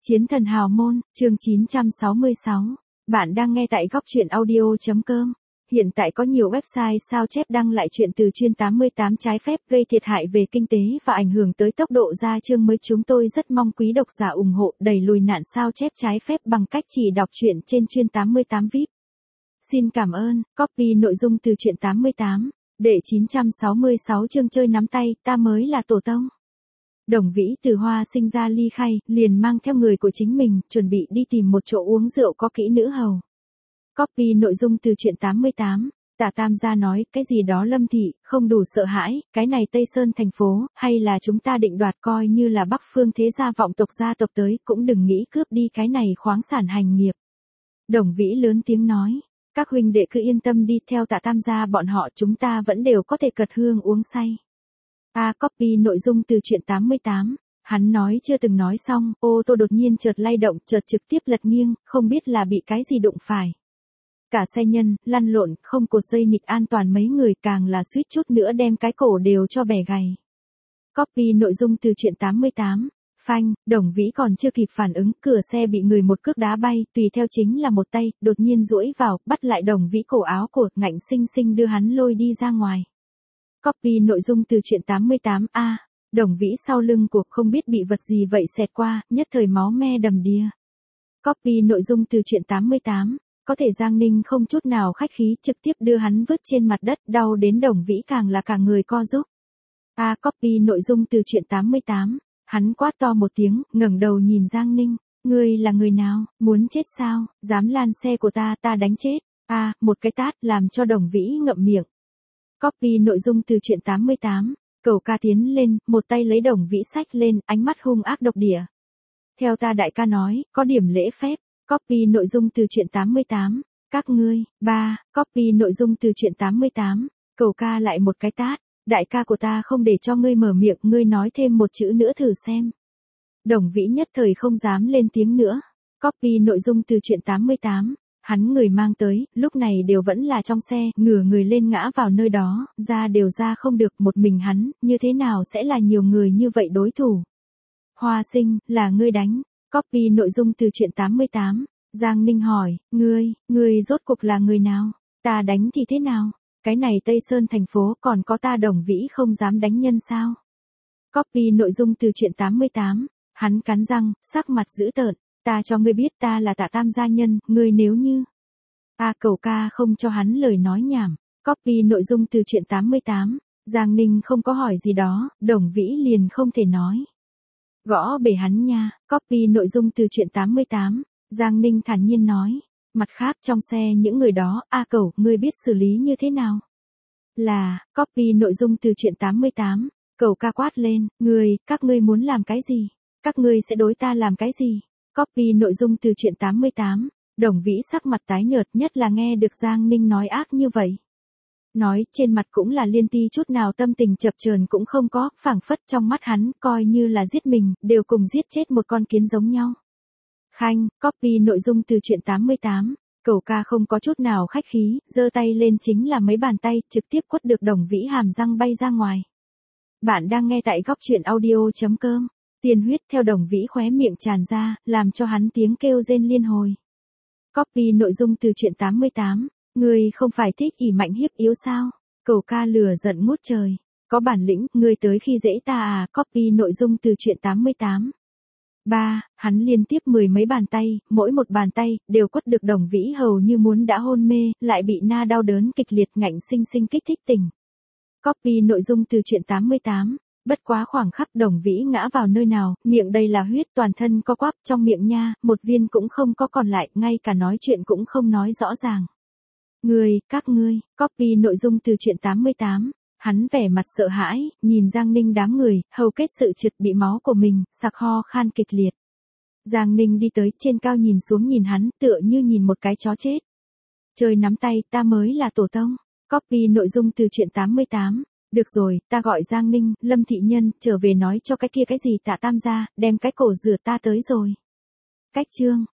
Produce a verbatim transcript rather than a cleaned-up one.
Chiến thần hào môn, chương chín trăm sáu mươi sáu. Bạn đang nghe tại góc truyện audio.com. Hiện tại có nhiều website sao chép đăng lại chuyện từ chuyên tám mươi tám trái phép gây thiệt hại về kinh tế và ảnh hưởng tới tốc độ ra chương mới. Chúng tôi rất mong quý độc giả ủng hộ đẩy lùi nạn sao chép trái phép bằng cách chỉ đọc truyện trên chuyên tám mươi tám vi ai pi. Xin cảm ơn, copy nội dung từ truyện tám mươi tám. Đệ chín trăm sáu mươi sáu chương chơi nắm tay, ta mới là tổ tông. Đồng Vĩ từ Hoa sinh ra ly khai, liền mang theo người của chính mình, chuẩn bị đi tìm một chỗ uống rượu có kỹ nữ hầu. Copy nội dung từ truyện tám mươi tám. Tả Tam gia nói, cái gì đó Lâm thị, không đủ sợ hãi, cái này Tây Sơn thành phố, hay là chúng ta định đoạt coi như là Bắc Phương thế gia vọng tộc gia tộc tới, cũng đừng nghĩ cướp đi cái này khoáng sản hành nghiệp. Đồng Vĩ lớn tiếng nói, các huynh đệ cứ yên tâm đi, theo Tả Tam gia bọn họ chúng ta vẫn đều có thể cật hương uống say. A à, copy nội dung từ truyện tám mươi tám. Hắn nói chưa từng nói xong, ô tô đột nhiên chợt lay động, chợt trực tiếp lật nghiêng, không biết là bị cái gì đụng phải. Cả xe nhân, lăn lộn, không cột dây nịt an toàn, mấy người càng là suýt chút nữa đem cái cổ đều cho bẻ gãy. Copy nội dung từ truyện tám mươi tám. Phanh, Đồng Vĩ còn chưa kịp phản ứng, cửa xe bị người một cước đá bay, tùy theo chính là một tay, đột nhiên duỗi vào, bắt lại Đồng Vĩ cổ áo cổ, ngạnh sinh sinh đưa hắn lôi đi ra ngoài. Copy nội dung từ truyện tám mươi tám. A, à, Đồng Vĩ sau lưng cuộc không biết bị vật gì vậy xẹt qua, nhất thời máu me đầm đìa. Copy nội dung từ truyện tám mươi tám. Có thể Giang Ninh không chút nào khách khí, trực tiếp đưa hắn vứt trên mặt đất, đau đến Đồng Vĩ càng là cả người co rúm. A, à, copy nội dung từ truyện tám mươi tám. Hắn quát to một tiếng, ngẩng đầu nhìn Giang Ninh, ngươi là người nào, muốn chết sao, dám lan xe của ta, ta đánh chết. A, à, một cái tát làm cho Đồng Vĩ ngậm miệng. Copy nội dung từ truyện tám mươi tám. Cẩu ca tiến lên, một tay lấy Đồng Vĩ xách lên, ánh mắt hung ác độc địa. Theo ta đại ca nói, có điểm lễ phép. Copy nội dung từ truyện tám mươi tám. Các ngươi, ba, copy nội dung từ truyện tám mươi tám. Cẩu ca lại một cái tát, đại ca của ta không để cho ngươi mở miệng, ngươi nói thêm một chữ nữa thử xem. Đồng Vĩ nhất thời không dám lên tiếng nữa. Copy nội dung từ truyện tám mươi tám. Hắn người mang tới, lúc này đều vẫn là trong xe, ngửa người lên ngã vào nơi đó, ra đều ra không được, một mình hắn, như thế nào sẽ là nhiều người như vậy đối thủ. Hoa sinh, là ngươi đánh. Copy nội dung từ truyện tám mươi tám. Giang Ninh hỏi, ngươi, ngươi rốt cuộc là người nào? Ta đánh thì thế nào? Cái này Tây Sơn thành phố còn có ta Đồng Vĩ không dám đánh nhân sao? Copy nội dung từ truyện tám mươi tám. Hắn cắn răng, sắc mặt dữ tợn. Ta cho ngươi biết ta là Tả Tam gia nhân, ngươi nếu như... A à, Cẩu ca không cho hắn lời nói nhảm. Copy nội dung từ truyện tám mươi tám. Giang Ninh không có hỏi gì đó, Đồng Vĩ liền không thể nói. Gõ bể hắn nha. Copy nội dung từ truyện tám mươi tám. Giang Ninh thản nhiên nói. Mặt khác trong xe những người đó, A à, Cẩu, ngươi biết xử lý như thế nào? Là, copy nội dung từ truyện tám mươi tám. Cẩu ca quát lên, ngươi, các ngươi muốn làm cái gì? Các ngươi sẽ đối ta làm cái gì? Copy nội dung từ truyện tám mươi tám. Đồng Vĩ sắc mặt tái nhợt, nhất là nghe được Giang Ninh nói ác như vậy. Nói, trên mặt cũng là liên ti chút nào tâm tình chập chờn cũng không có, phảng phất trong mắt hắn, coi như là giết mình, đều cùng giết chết một con kiến giống nhau. Khanh, copy nội dung từ truyện tám mươi tám. Cẩu ca không có chút nào khách khí, giơ tay lên chính là mấy bàn tay, trực tiếp quất được Đồng Vĩ hàm răng bay ra ngoài. Bạn đang nghe tại góc truyện audio.com. Tiên huyết theo Đồng Vĩ khóe miệng tràn ra, làm cho hắn tiếng kêu rên liên hồi. Copy nội dung từ truyện tám mươi tám. Ngươi không phải thích ỷ mạnh hiếp yếu sao? Cẩu ca lửa giận ngút trời. Có bản lĩnh, ngươi tới khi dễ ta à? Copy nội dung từ truyện tám mươi tám. Ba, hắn liên tiếp mười mấy bàn tay, mỗi một bàn tay, đều quất được Đồng Vĩ hầu như muốn đã hôn mê, lại bị na đau đớn kịch liệt ngạnh sinh sinh kích thích tỉnh. Copy nội dung từ truyện tám mươi tám. Bất quá khoảng khắc Đồng Vĩ ngã vào nơi nào, miệng đầy là huyết, toàn thân co quắp, trong miệng nha, một viên cũng không có còn lại, ngay cả nói chuyện cũng không nói rõ ràng. Ngươi, các ngươi, copy nội dung từ truyện tám mươi tám. Hắn vẻ mặt sợ hãi, nhìn Giang Ninh đám người, hầu kết sự trượt bị máu của mình, sặc ho khan kịch liệt. Giang Ninh đi tới, trên cao nhìn xuống nhìn hắn, tựa như nhìn một cái chó chết. Chơi nắm tay, ta mới là tổ tông. Copy nội dung từ truyện tám mươi tám. Được rồi, ta gọi Giang Ninh, Lâm thị nhân, trở về nói cho cái kia cái gì Tả Tam gia, đem cái cổ rửa ta tới rồi. Cách chương.